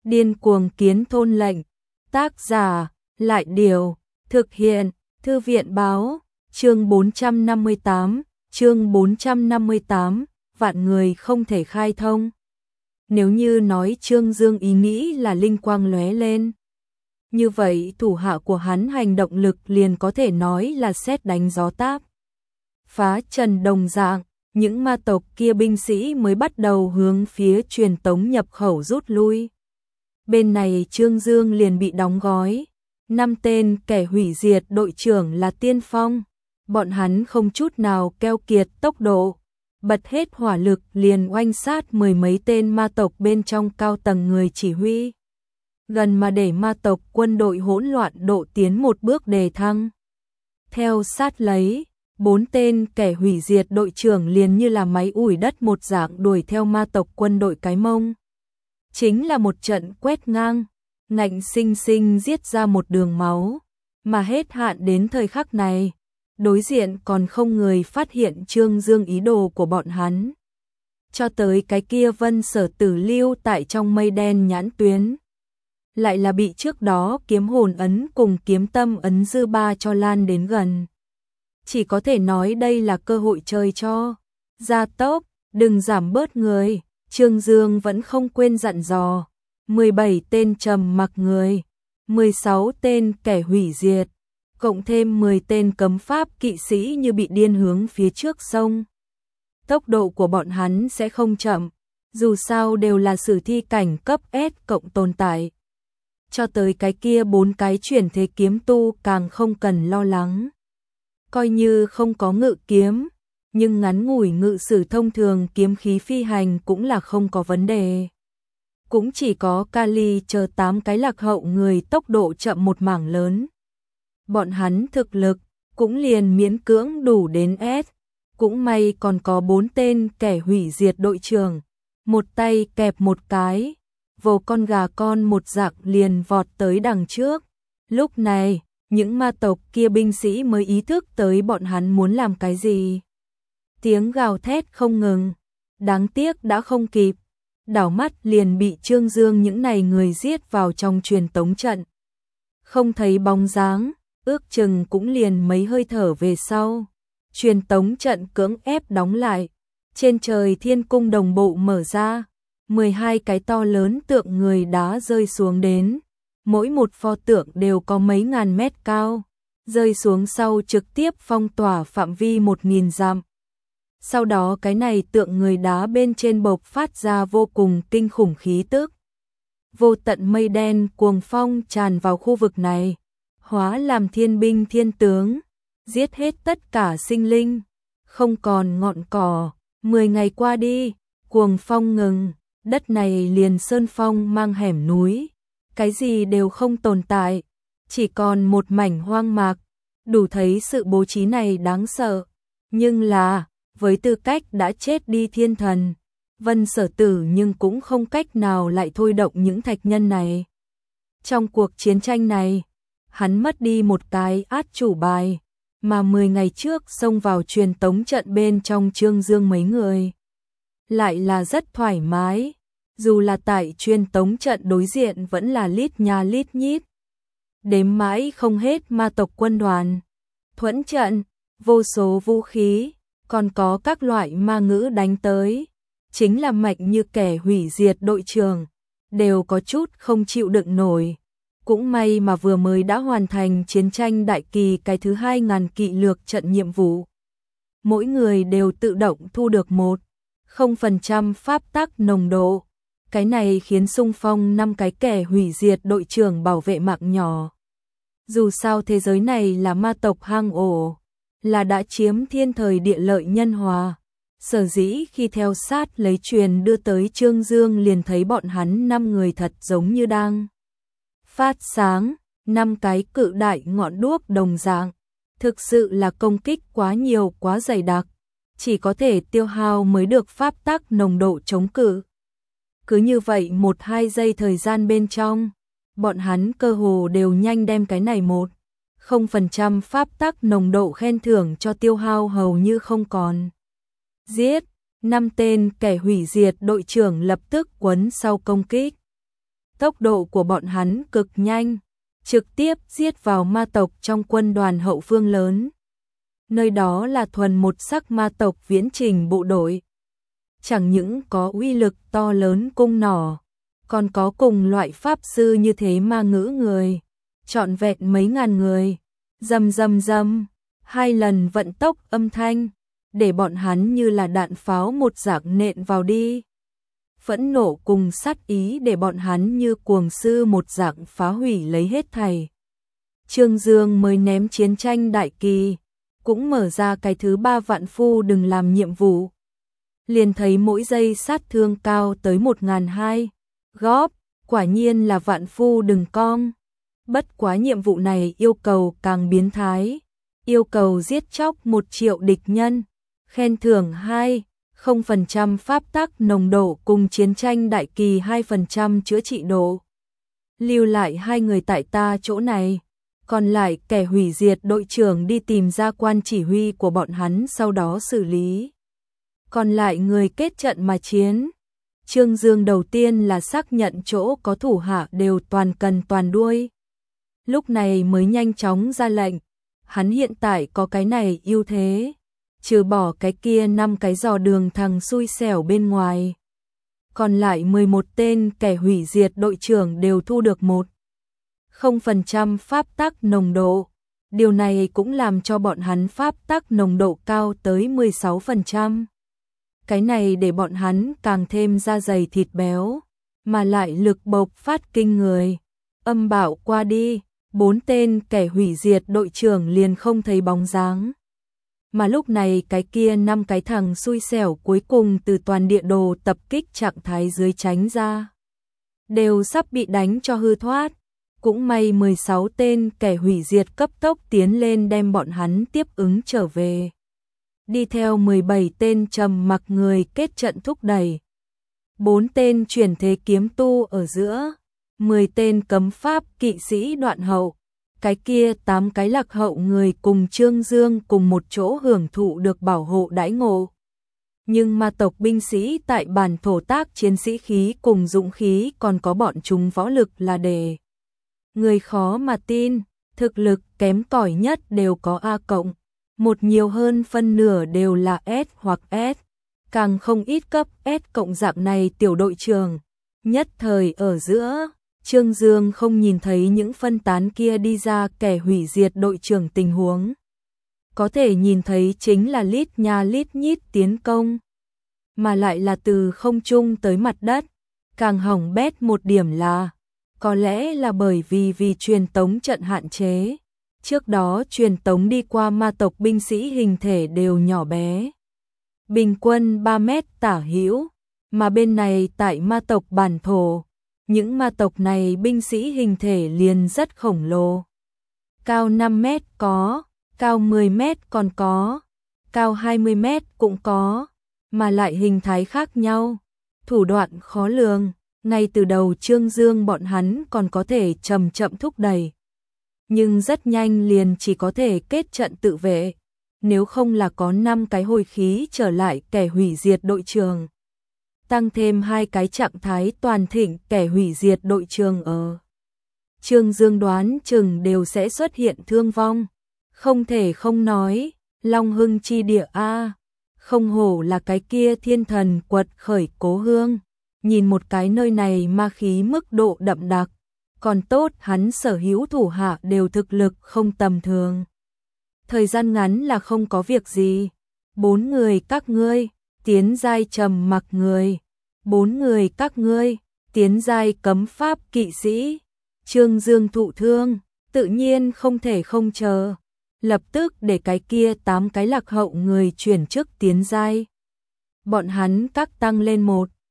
Điên cuồng kiến thôn lệnh. Tác giả, Lại Điều. Thực hiện, Thư viện báo. Chương 458, vạn người không thể khai thông. Nếu như nói Trương Dương ý nghĩ là linh quang lóe lên, như vậy thủ hạ của hắn hành động lực liền có thể nói là sét đánh gió táp. Phá trần đồng dạng, những ma tộc kia binh sĩ mới bắt đầu hướng phía truyền tống nhập khẩu rút lui. Bên này Trương Dương liền bị đóng gói. 5 tên kẻ hủy diệt đội trưởng là tiên phong. Bọn hắn không chút nào keo kiệt tốc độ. Bật hết hỏa lực liền oanh sát 10 mấy tên ma tộc bên trong cao tầng người chỉ huy. Gần mà để ma tộc quân đội hỗn loạn độ tiến một bước đề thăng. Theo sát lấy, 4 tên kẻ hủy diệt đội trưởng liền như là máy ủi đất một dạng đuổi theo ma tộc quân đội cái mông. Chính là một trận quét ngang, ngạnh sinh sinh giết ra một đường máu, mà hết hạn đến thời khắc này, đối diện còn không người phát hiện Trương Dương ý đồ của bọn hắn. Cho tới cái kia Vân Sở Tử lưu tại trong mây đen nhãn tuyến, lại là bị trước đó kiếm hồn ấn cùng kiếm tâm ấn dư ba cho lan đến gần. Chỉ có thể nói đây là cơ hội chơi cho. Gia tốc, đừng giảm bớt người. Trương Dương vẫn không quên dặn dò. 17 tên trầm mặc người, 16 tên kẻ hủy diệt, cộng thêm 10 tên cấm pháp kỵ sĩ như bị điên hướng phía trước sông. Tốc độ của bọn hắn sẽ không chậm, dù sao đều là sử thi cảnh cấp S cộng tồn tại. Cho tới cái kia 4 cái chuyển thế kiếm tu càng không cần lo lắng. Coi như không có ngự kiếm, nhưng ngắn ngủi ngự sử thông thường kiếm khí phi hành cũng là không có vấn đề. Cũng chỉ có Kali chờ 8 cái lạc hậu người tốc độ chậm một mảng lớn. Bọn hắn thực lực cũng liền miễn cưỡng đủ đến S. Cũng may còn có 4 tên kẻ hủy diệt đội trưởng, một tay kẹp một cái, vồ con gà con một dạng liền vọt tới đằng trước. Lúc này, những ma tộc kia binh sĩ mới ý thức tới bọn hắn muốn làm cái gì. Tiếng gào thét không ngừng, đáng tiếc đã không kịp. Đảo mắt liền bị Trương Dương những này người giết vào trong truyền tống trận. Không thấy bóng dáng, ước chừng cũng liền mấy hơi thở về sau. Truyền tống trận cưỡng ép đóng lại, trên trời thiên cung đồng bộ mở ra, 12 cái to lớn tượng người đá rơi xuống đến. Mỗi một pho tượng đều có mấy ngàn mét cao, rơi xuống sau trực tiếp phong tỏa phạm vi 1000 dặm. Sau đó cái này tượng người đá bên trên bộc phát ra vô cùng kinh khủng khí tức. Vô tận mây đen cuồng phong tràn vào khu vực này, hóa làm thiên binh thiên tướng, giết hết tất cả sinh linh, không còn ngọn cỏ. 10 ngày qua đi, cuồng phong ngừng, đất này liền sơn phong mang hẻm núi, cái gì đều không tồn tại, chỉ còn một mảnh hoang mạc, đủ thấy sự bố trí này đáng sợ. Nhưng là, với tư cách đã chết đi thiên thần, Vân Sở Tử nhưng cũng không cách nào lại thôi động những thạch nhân này. Trong cuộc chiến tranh này, hắn mất đi một cái át chủ bài, mà 10 ngày trước xông vào truyền tống trận bên trong Trương Dương mấy người. Lại là rất thoải mái, dù là tại truyền tống trận đối diện vẫn là lít nha lít nhít. Đếm mãi không hết ma tộc quân đoàn, thuẫn trận, vô số vũ khí, còn có các loại ma ngữ đánh tới. Chính là mạnh như kẻ hủy diệt đội trưởng, đều có chút không chịu đựng nổi. Cũng may mà vừa mới đã hoàn thành chiến tranh đại kỳ cái thứ 2000 kỵ lược trận nhiệm vụ. Mỗi người đều tự động thu được 1% pháp tắc nồng độ. Cái này khiến xung phong 5 cái kẻ hủy diệt đội trưởng bảo vệ mạng nhỏ. Dù sao thế giới này là ma tộc hang ổ, là đã chiếm thiên thời địa lợi nhân hòa. Sở dĩ khi theo sát lấy truyền đưa tới Trương Dương liền thấy bọn hắn 5 người thật giống như đang phát sáng, 5 cái cự đại ngọn đuốc đồng dạng. Thực sự là công kích quá nhiều quá dày đặc, chỉ có thể tiêu hao mới được pháp tắc nồng độ chống cự. Cứ như vậy 1-2 giây thời gian bên trong, bọn hắn cơ hồ đều nhanh đem cái này 1% pháp tắc nồng độ khen thưởng cho tiêu hao hầu như không còn. Giết, 5 tên kẻ hủy diệt đội trưởng lập tức quấn sau công kích. Tốc độ của bọn hắn cực nhanh, trực tiếp giết vào ma tộc trong quân đoàn hậu phương lớn. Nơi đó là thuần một sắc ma tộc viễn trình bộ đội. Chẳng những có uy lực to lớn cung nỏ, còn có cùng loại pháp sư như thế ma ngữ người, trọn vẹn mấy ngàn người. Rầm rầm rầm, 2 lần vận tốc âm thanh, để bọn hắn như là đạn pháo một dạng nện vào đi. Phẫn nộ cùng sát ý để bọn hắn như cuồng sư một dạng phá hủy lấy hết thảy. Trương Dương mới ném chiến tranh đại kỳ, cũng mở ra cái thứ 3 vạn phu đừng làm nhiệm vụ. Liền thấy mỗi giây sát thương cao tới 1.200 góp, quả nhiên là vạn phu đừng cong. Bất quá nhiệm vụ này yêu cầu càng biến thái, yêu cầu giết chóc 1 triệu địch nhân, khen thưởng 0% pháp tắc nồng độ cùng chiến tranh đại kỳ 2% chữa trị độ. Lưu lại 2 người tại ta chỗ này, còn lại kẻ hủy diệt đội trưởng đi tìm ra quan chỉ huy của bọn hắn sau đó xử lý. Còn lại người kết trận mà chiến. Trương Dương đầu tiên là xác nhận chỗ có thủ hạ đều toàn cần toàn đuôi. Lúc này mới nhanh chóng ra lệnh, hắn hiện tại có cái này ưu thế, trừ bỏ cái kia 5 cái dò đường thằng xui xẻo bên ngoài. Còn lại 11 tên kẻ hủy diệt đội trưởng đều thu được 0% pháp tắc nồng độ. Điều này cũng làm cho bọn hắn pháp tắc nồng độ cao tới 16%. Cái này để bọn hắn càng thêm da dày thịt béo, mà lại lực bộc phát kinh người. Âm bạo qua đi, 4 tên kẻ hủy diệt đội trưởng liền không thấy bóng dáng. Mà lúc này cái kia 5 cái thằng xui xẻo cuối cùng từ toàn địa đồ tập kích trạng thái dưới tránh ra, đều sắp bị đánh cho hư thoát. Cũng may 16 tên kẻ hủy diệt cấp tốc tiến lên đem bọn hắn tiếp ứng trở về. Đi theo 17 tên trầm mặc người kết trận thúc đẩy. 4 tên chuyển thế kiếm tu ở giữa, 10 tên cấm pháp kỵ sĩ đoạn hậu. Cái kia 8 cái lạc hậu người cùng Trương Dương cùng một chỗ hưởng thụ được bảo hộ đãi ngộ. Nhưng ma tộc binh sĩ tại bản thổ tác chiến sĩ khí cùng dũng khí còn có bọn chúng võ lực là để người khó mà tin, thực lực kém cỏi nhất đều có A+, một nhiều hơn phân nửa đều là S hoặc S, càng không ít cấp S+ dạng này tiểu đội trưởng. Nhất thời ở giữa, Trương Dương không nhìn thấy những phân tán kia đi ra kẻ hủy diệt đội trưởng tình huống. Có thể nhìn thấy chính là lít nha lít nhít tiến công, mà lại là từ không trung tới mặt đất. Càng hỏng bét một điểm là, có lẽ là bởi vì truyền tống trận hạn chế. Trước đó truyền tống đi qua ma tộc binh sĩ hình thể đều nhỏ bé, bình quân 3 mét tả hữu, mà bên này tại ma tộc bản thổ, những ma tộc này binh sĩ hình thể liền rất khổng lồ. Cao 5 mét có, cao 10 mét còn có, cao 20 mét cũng có, mà lại hình thái khác nhau, thủ đoạn khó lường. Ngay từ đầu Trương Dương bọn hắn còn có thể chậm chậm thúc đẩy, nhưng rất nhanh liền chỉ có thể kết trận tự vệ, nếu không là có 5 cái hồi khí trở lại kẻ hủy diệt đội trưởng. Tăng thêm 2 cái trạng thái toàn thịnh kẻ hủy diệt đội trưởng ở. Trương Dương đoán chừng đều sẽ xuất hiện thương vong. Không thể không nói, Long Hưng chi địa A, không hổ là cái kia thiên thần quật khởi cố hương. Nhìn một cái nơi này ma khí mức độ đậm đặc, còn tốt hắn sở hữu thủ hạ đều thực lực không tầm thường. Thời gian ngắn là không có việc gì. 4 người các ngươi, tiến giai trầm mặc người. 4 người các ngươi, tiến giai cấm pháp kỵ sĩ. Trương Dương thụ thương, tự nhiên không thể không chờ. Lập tức để cái kia 8 cái lạc hậu người chuyển chức tiến giai. Bọn hắn các tăng lên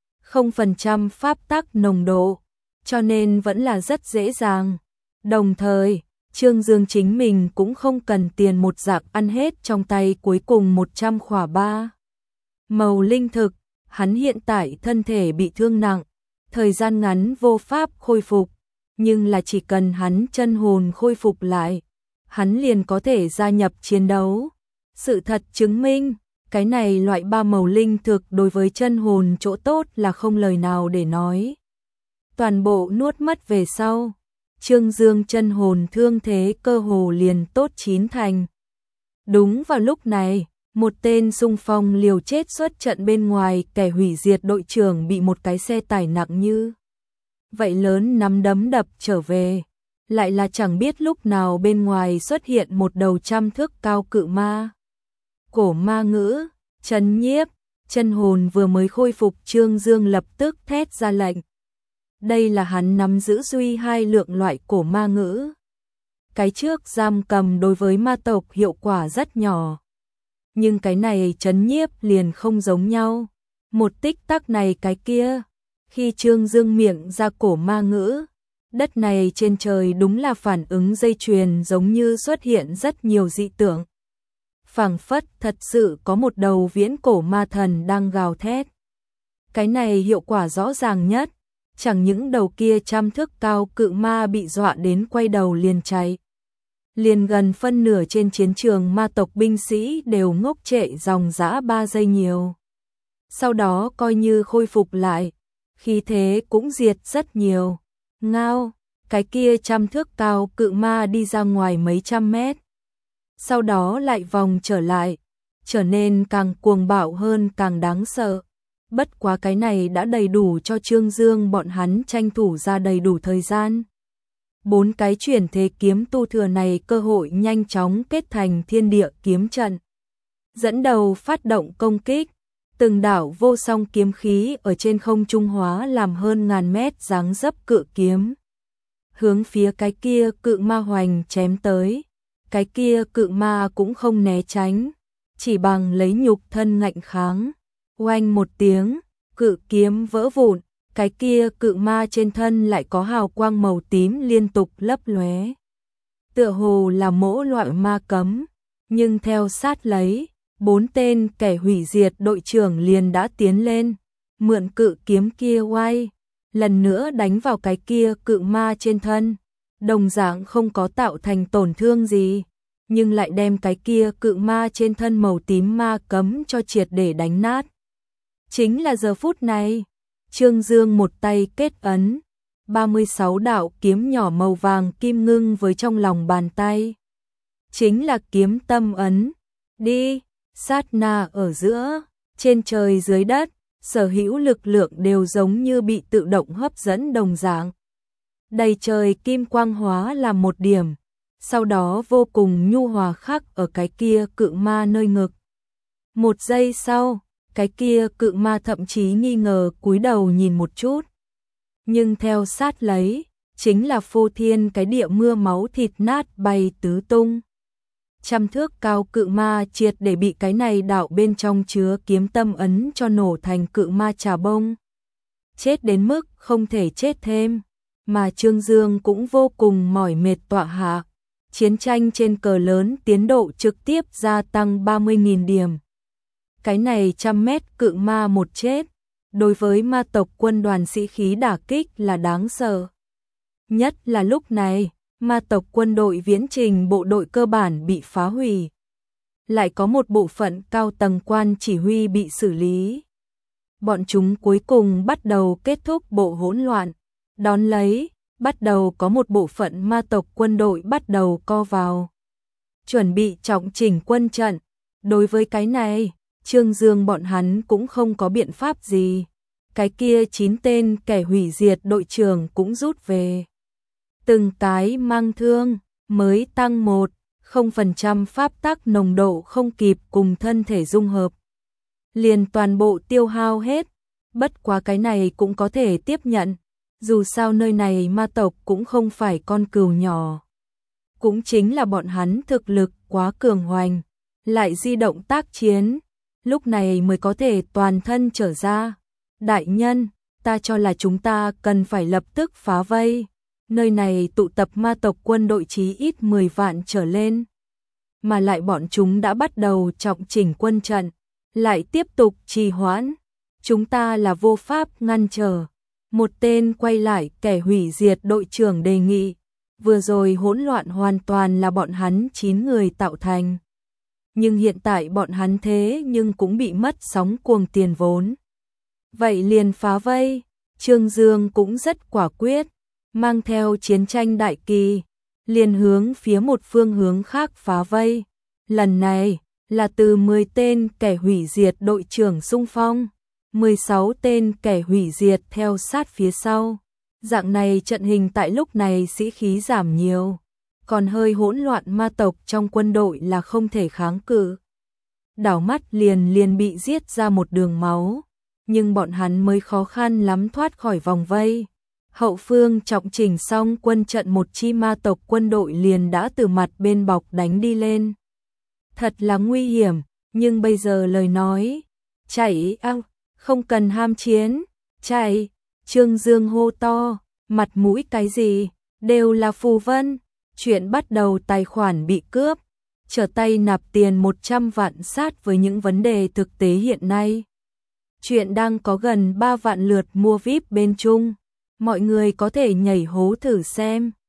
0% pháp tắc nồng độ, cho nên vẫn là rất dễ dàng. Đồng thời, Trương Dương chính mình cũng không cần tiền một dạng ăn hết trong tay cuối cùng 100 khỏa 3 màu linh thực. Hắn hiện tại thân thể bị thương nặng, thời gian ngắn vô pháp khôi phục, nhưng là chỉ cần hắn chân hồn khôi phục lại, hắn liền có thể gia nhập chiến đấu. Sự thật chứng minh, cái này loại 3 màu linh thực đối với chân hồn chỗ tốt là không lời nào để nói. toàn bộ nuốt mất về sau. Trương Dương chân hồn thương thế cơ hồ liền tốt 9 thành. Đúng vào lúc này, một tên xung phong liều chết xuất trận bên ngoài, kẻ hủy diệt đội trưởng bị một cái xe tải nặng như vậy lớn nắm đấm đập trở về. Lại là chẳng biết lúc nào bên ngoài xuất hiện một đầu 100 thước cao cự ma. Cổ ma ngữ, trấn nhiếp, chân hồn vừa mới khôi phục, Trương Dương lập tức thét ra lệnh. Đây là hắn nắm giữ duy 2 lượng loại cổ ma ngữ. Cái trước giam cầm đối với ma tộc hiệu quả rất nhỏ. Nhưng cái này trấn nhiếp liền không giống nhau. Một tích tắc này cái kia. Khi Trương Dương miệng ra cổ ma ngữ, đất này trên trời đúng là phản ứng dây chuyền, giống như xuất hiện rất nhiều dị tượng. Phảng phất thật sự có một đầu viễn cổ ma thần đang gào thét. Cái này hiệu quả rõ ràng nhất. Chẳng những đầu kia 100 thước cao cự ma bị dọa đến quay đầu liền chạy. Liền gần phân nửa trên chiến trường ma tộc binh sĩ đều ngốc trệ dòng dã 3 giây nhiều. Sau đó coi như khôi phục lại, khí thế cũng diệt rất nhiều. Ngao, cái kia 100 thước cao cự ma đi ra ngoài mấy trăm mét. Sau đó lại vòng trở lại, trở nên càng cuồng bạo hơn, càng đáng sợ. Bất quá cái này đã đầy đủ cho Trương Dương bọn hắn tranh thủ ra đầy đủ thời gian. 4 cái chuyển thế kiếm tu thừa này cơ hội nhanh chóng kết thành thiên địa kiếm trận. Dẫn đầu phát động công kích, từng đạo vô song kiếm khí ở trên không trung hóa làm hơn ngàn mét dáng dấp cự kiếm. Hướng phía cái kia cự ma hoành chém tới, cái kia cự ma cũng không né tránh, chỉ bằng lấy nhục thân ngạnh kháng. Oanh một tiếng, cự kiếm vỡ vụn, cái kia cự ma trên thân lại có hào quang màu tím liên tục lấp lóe. Tựa hồ là mỗ loại ma cấm, nhưng theo sát lấy, 4 tên kẻ hủy diệt đội trưởng liền đã tiến lên, mượn cự kiếm kia oai, lần nữa đánh vào cái kia cự ma trên thân. Đồng dạng không có tạo thành tổn thương gì, nhưng lại đem cái kia cự ma trên thân màu tím ma cấm cho triệt để đánh nát. Chính là giờ phút này, Trương Dương một tay kết ấn, 36 đạo kiếm nhỏ màu vàng kim ngưng với trong lòng bàn tay. Chính là kiếm tâm ấn. Đi, sát na ở giữa, trên trời dưới đất, sở hữu lực lượng đều giống như bị tự động hấp dẫn đồng dạng. Đầy trời kim quang hóa làm một điểm, sau đó vô cùng nhu hòa khắc ở cái kia cự ma nơi ngực. Một giây sau, cái kia cự ma thậm chí nghi ngờ cúi đầu nhìn một chút. Nhưng theo sát lấy, chính là phô thiên cái địa mưa máu thịt nát bay tứ tung. 100 thước cao cự ma triệt để bị cái này đạo bên trong chứa kiếm tâm ấn cho nổ thành cự ma trà bông. Chết đến mức không thể chết thêm, mà Trương Dương cũng vô cùng mỏi mệt tọa hạ. Chiến tranh trên cờ lớn tiến độ trực tiếp gia tăng 30.000 điểm. Cái này 100 mét cự ma một chết, đối với ma tộc quân đoàn sĩ khí đả kích là đáng sợ. Nhất là lúc này, ma tộc quân đội viễn trình bộ đội cơ bản bị phá hủy. Lại có một bộ phận cao tầng quan chỉ huy bị xử lý. Bọn chúng cuối cùng bắt đầu kết thúc bộ hỗn loạn. Đón lấy, bắt đầu có một bộ phận ma tộc quân đội bắt đầu co vào. Chuẩn bị trọng chỉnh quân trận. Đối với cái này, Trương Dương bọn hắn cũng không có biện pháp gì. Cái kia 9 tên kẻ hủy diệt đội trưởng cũng rút về. Từng cái mang thương, mới tăng 1% pháp tắc nồng độ không kịp cùng thân thể dung hợp. Liền toàn bộ tiêu hao hết, bất quá cái này cũng có thể tiếp nhận. Dù sao nơi này ma tộc cũng không phải con cừu nhỏ. Cũng chính là bọn hắn thực lực quá cường hoành, lại di động tác chiến, lúc này mới có thể toàn thân trở ra. Đại nhân, ta cho là chúng ta cần phải lập tức phá vây. Nơi này tụ tập ma tộc quân đội chí ít 10 vạn trở lên. Mà lại bọn chúng đã bắt đầu trọng chỉnh quân trận, lại tiếp tục trì hoãn. Chúng ta là vô pháp ngăn trở. Một tên quay lại kẻ hủy diệt đội trưởng đề nghị. Vừa rồi hỗn loạn hoàn toàn là bọn hắn 9 người tạo thành. Nhưng hiện tại bọn hắn thế nhưng cũng bị mất sóng cuồng tiền vốn. Vậy liền phá vây. Trương Dương cũng rất quả quyết, mang theo chiến tranh đại kỳ, liền hướng phía một phương hướng khác phá vây. Lần này là từ 10 tên kẻ hủy diệt đội trưởng xung phong, 16 tên kẻ hủy diệt theo sát phía sau. Dạng này trận hình tại lúc này sĩ khí giảm nhiều, còn hơi hỗn loạn ma tộc trong quân đội là không thể kháng cự. Đảo mắt liền bị giết ra một đường máu, nhưng bọn hắn mới khó khăn lắm thoát khỏi vòng vây. Hậu phương trọng chỉnh xong quân trận, một chi ma tộc quân đội liền đã từ mặt bên bọc đánh đi lên. Thật là nguy hiểm, nhưng bây giờ lời nói, chạy không cần ham chiến, chạy. Trương Dương hô to, mặt mũi cái gì, đều là phù vân. Chuyện bắt đầu tài khoản bị cướp, trở tay nạp tiền 100 vạn sát với những vấn đề thực tế hiện nay. Chuyện đang có gần 3 vạn lượt mua VIP bên Trung, mọi người có thể nhảy hố thử xem.